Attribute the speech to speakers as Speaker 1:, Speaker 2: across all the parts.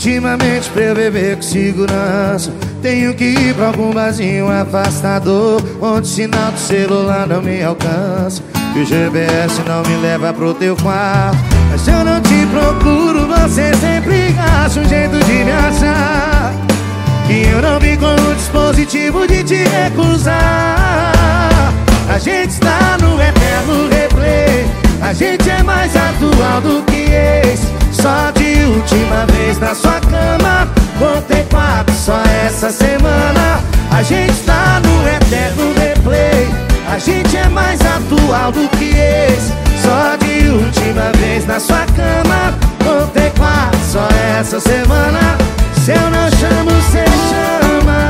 Speaker 1: Ultimamente pra eu beber com segurança, tenho que ir pra algum barzinho afastador, onde o sinal do celular não me alcança e o GPS não me leva pro teu quarto. Mas eu não te procuro, você sempre acha um jeito de me achar, e eu não vim com o dispositivo de te recusar. A gente está no eterno replay, a gente é mais atual do que ex. Só de última vez na sua cama, contei 4 só essa semana. A gente tá no eterno replay, a gente é mais atual do que ex. Só de última vez na sua cama, contei 4 só essa semana. Se eu não chamo, cê chama.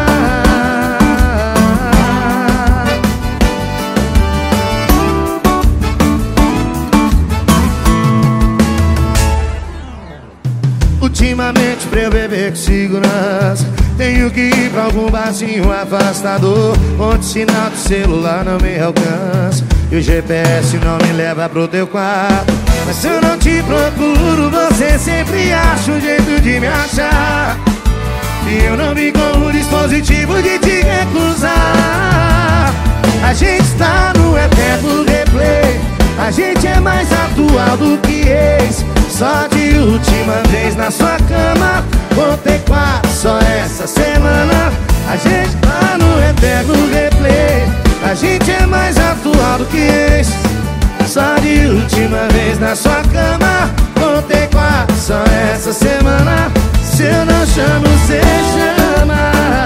Speaker 1: Ultimamente pra eu beber com segurança, tenho que ir pra algum barzinho afastador, onde o sinal do celular não me alcança e o GPS não me leva pro teu quarto. Mas se eu não te procuro, você sempre acha um jeito de me achar, e eu não vim com o dispositivo de te recusar. A gente tá no eterno replay, a gente é mais atual do que ex. Só de última vez na sua cama, contei 4 só essa semana. A gente tá no eterno replay, a gente é mais atual do que ex. Só de última vez na sua cama, contei 4 só essa semana. Se eu não chamo, cê chama.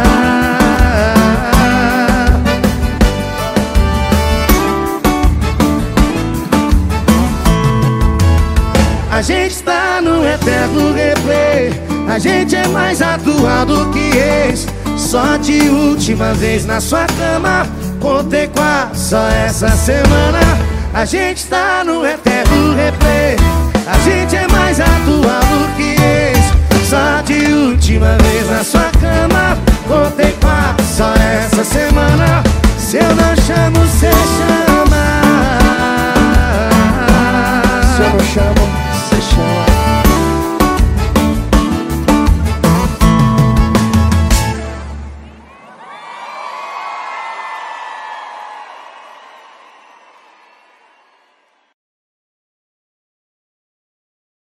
Speaker 1: A gente tá no eterno replay, a gente é mais atual do que ex. Só de última vez na sua cama, contei 4 só essa semana. A gente tá no eterno replay, a gente é mais atual do que ex.